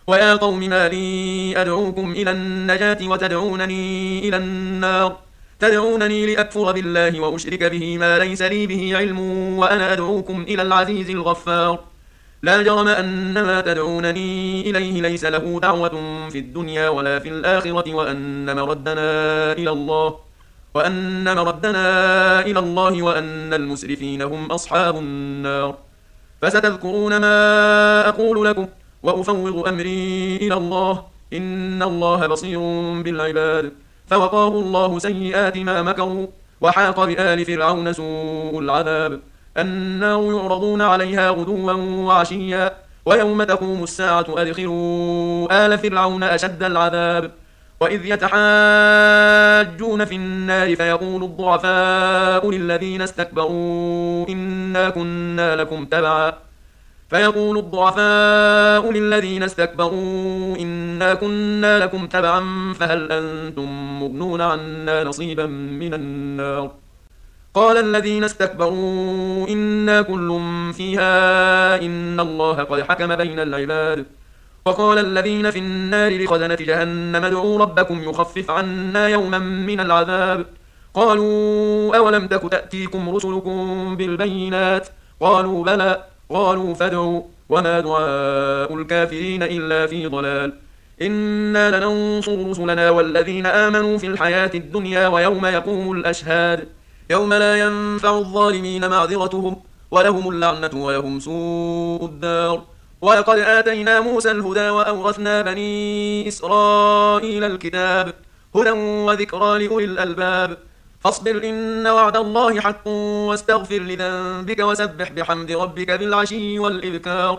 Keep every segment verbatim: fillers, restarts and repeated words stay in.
ويا قوم ما لي أدعوكم إلى النجاة وتدعونني إلى النار تدعونني لأكفر بالله وأشرك به ما ليس لي به علم وأنا أدعوكم إلى العزيز الغفار لا جرم أن ما تدعونني إليه ليس له دعوة في الدنيا ولا في الآخرة وأن مردنا إلى الله وأن مردنا إلى الله وأن المسرفين هم أصحاب النار فستذكرون ما أقول لكم وأفوض أمري إلى الله إن الله بصير بالعباد فوقاه الله سيئات ما مكروا وحاق بآل فرعون سوء العذاب النار يعرضون عليها غدوا وعشيا ويوم تقوم الساعة أدخلوا آل فرعون أشد العذاب وإذ يتحاجون في النار فيقول الضعفاء للذين استكبروا إنا كنا لكم تبعا فيقول الضعفاء للذين استكبروا إنا كنا لكم تبعا فهل أنتم مغنون عنا نصيبا من النار قال الذين استكبروا إنا كل فيها إن الله قد حكم بين العباد وقال الذين في النار لخزنة جهنم ادعوا ربكم يخفف عنا يوما من العذاب قالوا أولم تك تأتيكم رسلكم بالبينات قالوا بلى قالوا فادعوا وما دعاء الكافرين إلا في ضلال إنا لننصر رسلنا والذين آمنوا في الحياة الدنيا ويوم يقوم الأشهاد يوم لا ينفع الظالمين معذرتهم ولهم اللعنة ولهم سوء الدار ولقد آتينا موسى الهدى وأورثنا بني إسرائيل الكتاب هدى وذكرى لأولي الألباب فاصبر إن وعد الله حق واستغفر لذنبك وسبح بحمد ربك بالعشي والإبكار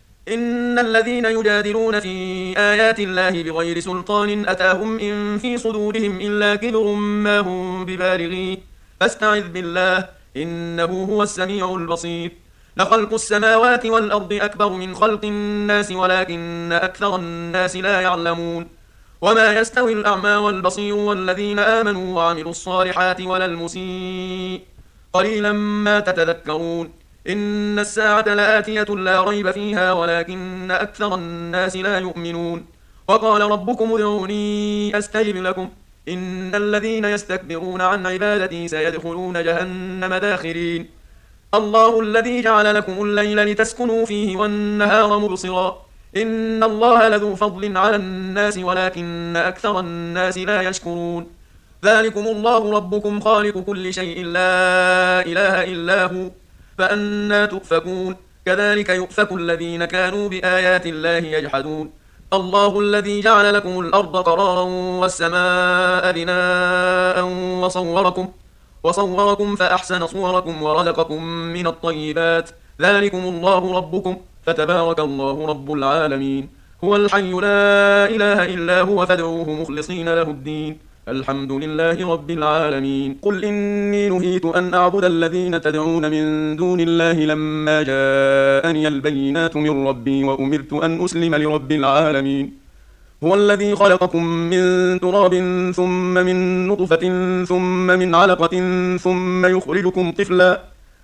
إن الذين يجادلون في آيات الله بغير سلطان أتاهم إن في صدورهم إلا كبر ما هم ببالغيه فاستعذ بالله إنه هو السميع البصير لخلق السماوات والأرض أكبر من خلق الناس ولكن أكثر الناس لا يعلمون وما يستوي الأعمى والبصير والذين آمنوا وعملوا الصالحات ولا المسيء قليلا ما تتذكرون إن الساعة لآتية لا ريب فيها ولكن أكثر الناس لا يؤمنون وقال ربكم ادعوني أستجب لكم إن الذين يستكبرون عن عبادتي سيدخلون جهنم داخرين الله الذي جعل لكم الليل لتسكنوا فيه والنهار مبصرا إن الله لذو فضل على الناس ولكن أكثر الناس لا يشكرون ذلكم الله ربكم خالق كل شيء لا إله إلا هو فأنا تؤفكون كذلك يؤفك الذين كانوا بآيات الله يجحدون الله الذي جعل لكم الأرض قرارا والسماء بناء وصوركم وصوركم فأحسن صوركم ورزقكم من الطيبات ذلكم الله ربكم فتبارك الله رب العالمين هو الحي لا إله إلا هو فادعوه مخلصين له الدين الحمد لله رب العالمين قل إني نهيت أن أعبد الذين تدعون من دون الله لما جاءني البينات من ربي وأمرت أن أسلم لرب العالمين هو الذي خلقكم من تراب ثم من نطفة ثم من علقة ثم يخرجكم طفلا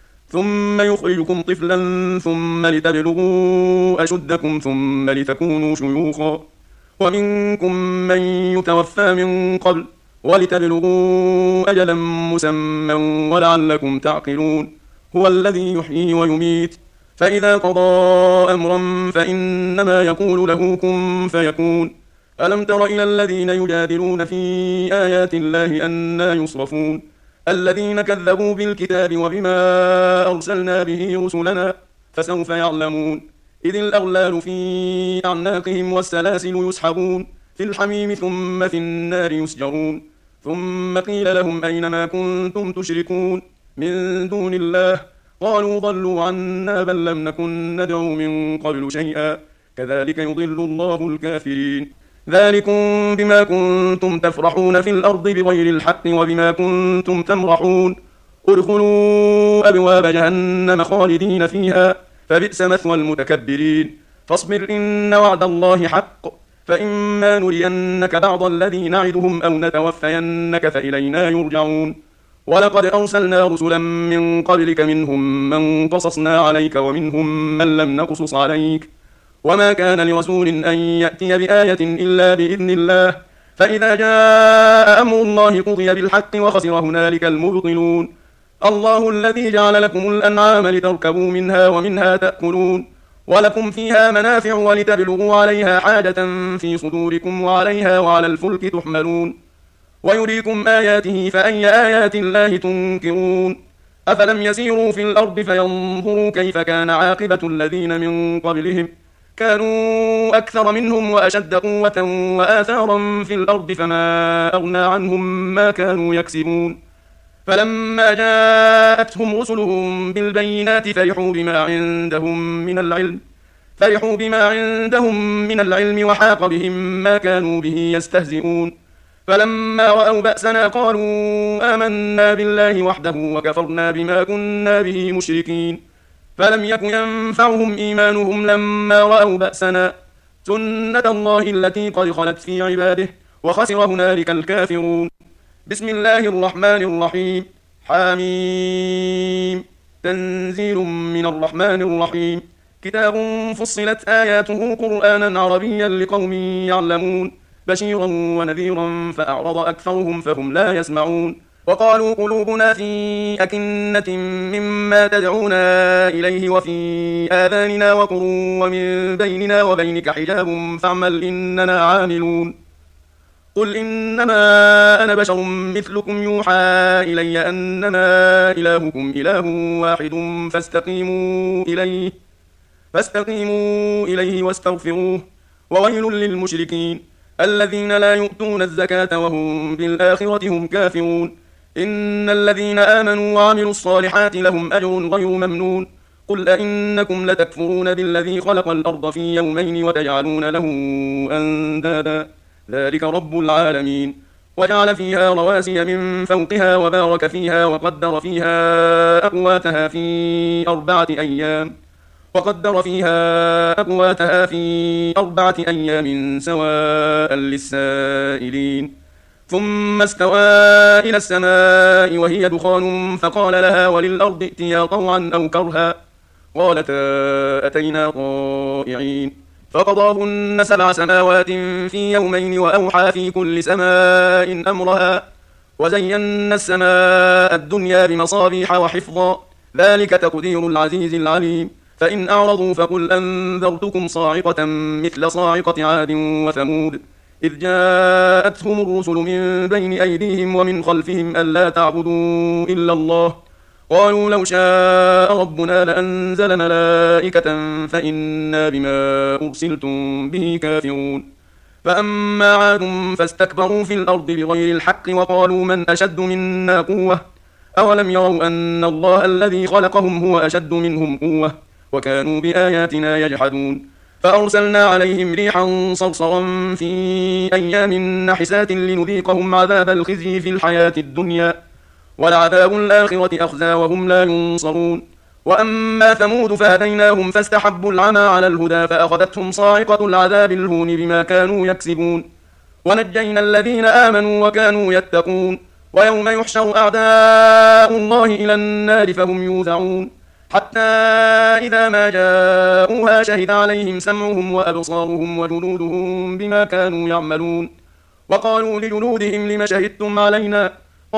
ثم يخرجكم طفلا ثم لتبلغوا أشدكم ثم لتكونوا شيوخا ومنكم من يتوفى من قبل ولتبلغوا أجلا مسمى ولعلكم تعقلون هو الذي يحيي ويميت فإذا قضى أمرا فإنما يقول له كن فيكون ألم تر إلى الذين يجادلون في آيات الله أنى يصرفون الذين كذبوا بالكتاب وبما أرسلنا به رسلنا فسوف يعلمون إذ الأغلال في أعناقهم والسلاسل يسحبون في الحميم ثم في النار يسجرون ثم قيل لهم أين ما كنتم تشركون من دون الله قالوا ضلوا عنا بل لم نكن ندعو من قبل شيئا كذلك يضل الله الكافرين ذلكم بما كنتم تفرحون في الأرض بغير الحق وبما كنتم تمرحون ادخلوا أبواب جهنم خالدين فيها فبئس مثوى المتكبرين فاصبر إن وعد الله حق فإما نرينك بعض الذي نعدهم أو نتوفينك فإلينا يرجعون ولقد أرسلنا رسلا من قبلك منهم من قصصنا عليك ومنهم من لم نقصص عليك وما كان لرسول أن يأتي بآية إلا بإذن الله فإذا جاء أمر الله قضي بالحق وخسر هنالك المبطلون الله الذي جعل لكم الأنعام لتركبوا منها ومنها تأكلون ولكم فيها منافع ولتبلغوا عليها حاجة في صدوركم وعليها وعلى الفلك تحملون ويريكم آياته فأي آيات الله تنكرون أفلم يسيروا في الأرض فينظروا كيف كان عاقبة الذين من قبلهم كانوا أكثر منهم وأشد قوة وآثارا في الأرض فما أغنى عنهم ما كانوا يكسبون فلما جاءتهم رسلهم بالبينات فرحوا بما عندهم من العلم فرحوا بما عندهم من العلم وحاق بهم ما كانوا به يستهزئون فلما رأوا بأسنا قالوا آمنا بالله وحده وكفرنا بما كنا به مشركين فلم يكن ينفعهم إيمانهم لما رأوا بأسنا سنة الله التي قد خلت في عباده وخسر هنالك الكافرون بسم الله الرحمن الرحيم حميم تنزيل من الرحمن الرحيم كتاب فصلت آياته قرآنا عربيا لقوم يعلمون بشيرا ونذيرا فأعرض أكثرهم فهم لا يسمعون وقالوا قلوبنا في أكنة مما تدعونا إليه وفي آذاننا وقر ومن بيننا وبينك حجاب فاعمل إننا عاملون قل إنما أنا بشر مثلكم يوحى إلي أنما إلهكم إله واحد فاستقيموا إليه فاستقيموا إليه واستغفروه وويل للمشركين الذين لا يؤتون الزكاة وهم بالآخرة هم كافرون إن الذين آمنوا وعملوا الصالحات لهم أجر غير ممنون قل أئنكم لتكفرون بالذي خلق الأرض في يومين وتجعلون له أندادا ذلك رب العالمين وجعل فيها رواسي من فوقها وبارك فيها وقدر فيها أقواتها في أربعة أيام وقدر فيها أقواتها في أربعة أيام سواء للسائلين ثم استوى إلى السماء وهي دخان فقال لها وللأرض ائتيا طوعا أو كرها قالتا أتينا طائعين فقضاهن سبع سماوات في يومين وأوحى في كل سماء أمرها وزينا السماء الدنيا بمصابيح وحفظا ذلك تقدير العزيز العليم فإن أعرضوا فقل أنذرتكم صاعقة مثل صاعقة عاد وثمود إذ جاءتهم الرسل من بين أيديهم ومن خلفهم ألا تعبدوا إلا الله قالوا لو شاء ربنا لأنزل ملائكة فإنا بما أرسلتم به كافرون فأما عاد فاستكبروا في الأرض بغير الحق وقالوا من أشد منا قوة أولم يروا أن الله الذي خلقهم هو أشد منهم قوة وكانوا بآياتنا يجحدون فأرسلنا عليهم ريحا صرصرا في أيام نحسات لنذيقهم عذاب الخزي في الحياة الدنيا ولعذاب الآخرة أخزى وهم لا ينصرون وأما ثمود فهديناهم فاستحبوا العمى على الهدى فأخذتهم صاعقة العذاب الهون بما كانوا يكسبون ونجينا الذين آمنوا وكانوا يتقون ويوم يحشر أعداء الله إلى النار فهم يوزعون حتى إذا ما جاءوها شهد عليهم سمعهم وأبصارهم وجلودهم بما كانوا يعملون وقالوا لجلودهم لم شهدتم علينا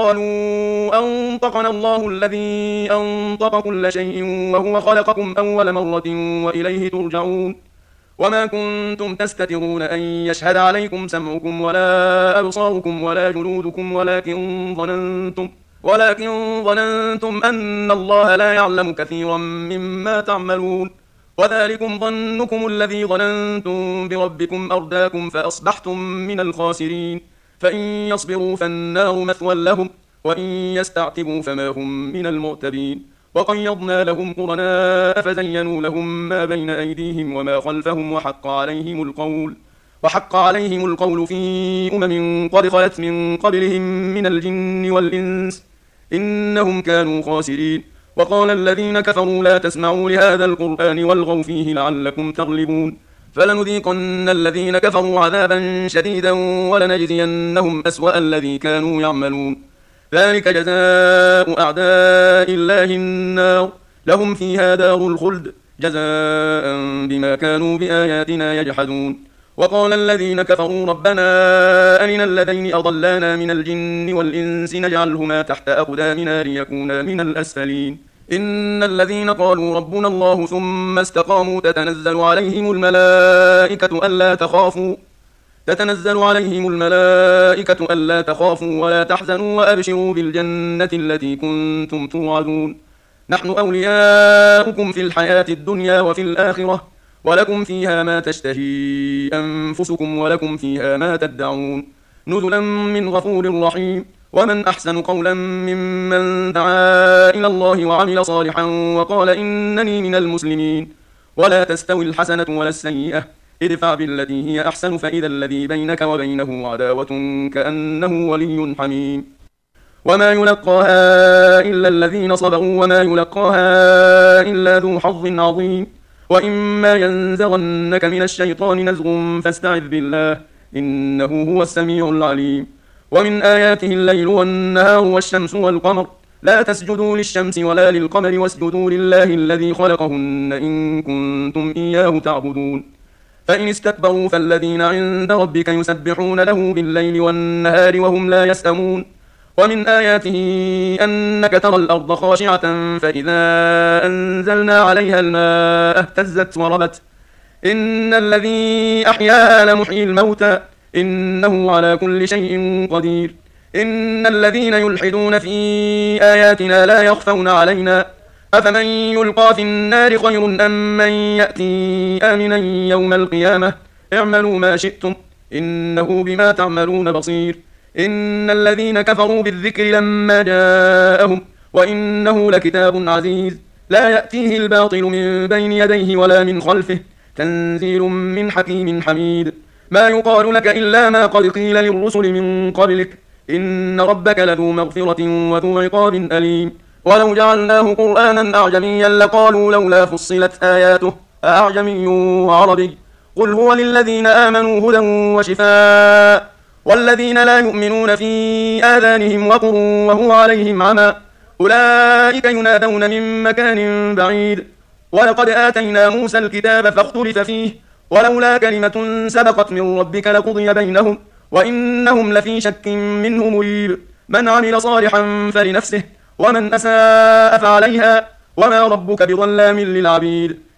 قالوا أنطقنا الله الذي أنطق كل شيء وهو خلقكم أول مرة وإليه ترجعون وما كنتم تستترون أن يشهد عليكم سمعكم ولا أبصاركم ولا جلودكم ولكن ظننتم ولكن ظننتم أن الله لا يعلم كثيرا مما تعملون وذلكم ظنكم الذي ظننتم بربكم أرداكم فأصبحتم من الخاسرين فإن يصبروا فالنار مثوى لهم وإن يستعتبوا فما هم من المعتبين وقيضنا لهم قرناء فزينوا لهم ما بين أيديهم وما خلفهم وحق عليهم القول وحق عليهم القول في أمم قد خلت من قبلهم من الجن والإنس إنهم كانوا خاسرين وقال الذين كفروا لا تسمعوا لهذا القرآن والغوا فيه لعلكم تغلبون فلنذيقن الذين كفروا عذابا شديدا ولنجزينهم أسوأ الذي كانوا يعملون ذلك جزاء أعداء الله النار لهم فيها دار الخلد جزاء بما كانوا بآياتنا يجحدون. وقال الذين كفروا ربنا أرنا اللذين أضلانا من الجن والإنس نجعلهما تحت أقدامنا ليكونا من الأسفلين. إن الذين قالوا ربنا الله ثم استقاموا تتنزل عليهم الملائكة ألا تخافوا تتنزل عليهم الملائكة ألا تخافوا ولا تحزنوا وأبشروا بالجنة التي كنتم توعدون. نحن أولياؤكم في الحياة الدنيا وفي الآخرة ولكم فيها ما تشتهي أنفسكم ولكم فيها ما تدعون نزلا من غفور رحيم. ومن أحسن قولا ممن دعا إلى الله وعمل صالحا وقال إنني من المسلمين. ولا تستوي الحسنة ولا السيئة ادفع بالتي هي أحسن فإذا الذي بينك وبينه عداوة كأنه ولي حميم. وما يلقاها إلا الذين صبروا وما يلقاها إلا ذو حظ عظيم. وإما ينزغنك من الشيطان نزغ فاستعذ بالله إنه هو السميع العليم. ومن آياته الليل والنهار والشمس والقمر لا تسجدوا للشمس ولا للقمر واسجدوا لله الذي خلقهن إن كنتم إياه تعبدون. فإن استكبروا فالذين عند ربك يسبحون له بالليل والنهار وهم لا يسأمون. ومن آياته أنك ترى الأرض خاشعة فإذا أنزلنا عليها الماء اهتزت وربت إن الذي أحياها لمحيي الموتى إنه على كل شيء قدير. إن الذين يلحدون في آياتنا لا يخفون علينا أفمن يلقى في النار خير أم من يأتي آمنا يوم القيامة اعملوا ما شئتم إنه بما تعملون بصير. إن الذين كفروا بالذكر لما جاءهم وإنه لكتاب عزيز لا يأتيه الباطل من بين يديه ولا من خلفه تنزيل من حكيم حميد. ما يقال لك إلا ما قد قيل للرسل من قبلك إن ربك لذو مغفرة وذو عقاب أليم. ولو جعلناه قرآنا أعجميا لقالوا لولا فصلت آياته أعجمي وعربي قل هو للذين آمنوا هدى وشفاء والذين لا يؤمنون في آذانهم وقر وهو عليهم عمى أولئك ينادون من مكان بعيد. ولقد آتينا موسى الكتاب فاختلف فيه ولولا كلمة سبقت من ربك لقضي بينهم وإنهم لفي شك منه مريب. من عمل صالحا فلنفسه ومن أساء فعليها وما ربك بظلام للعبيد.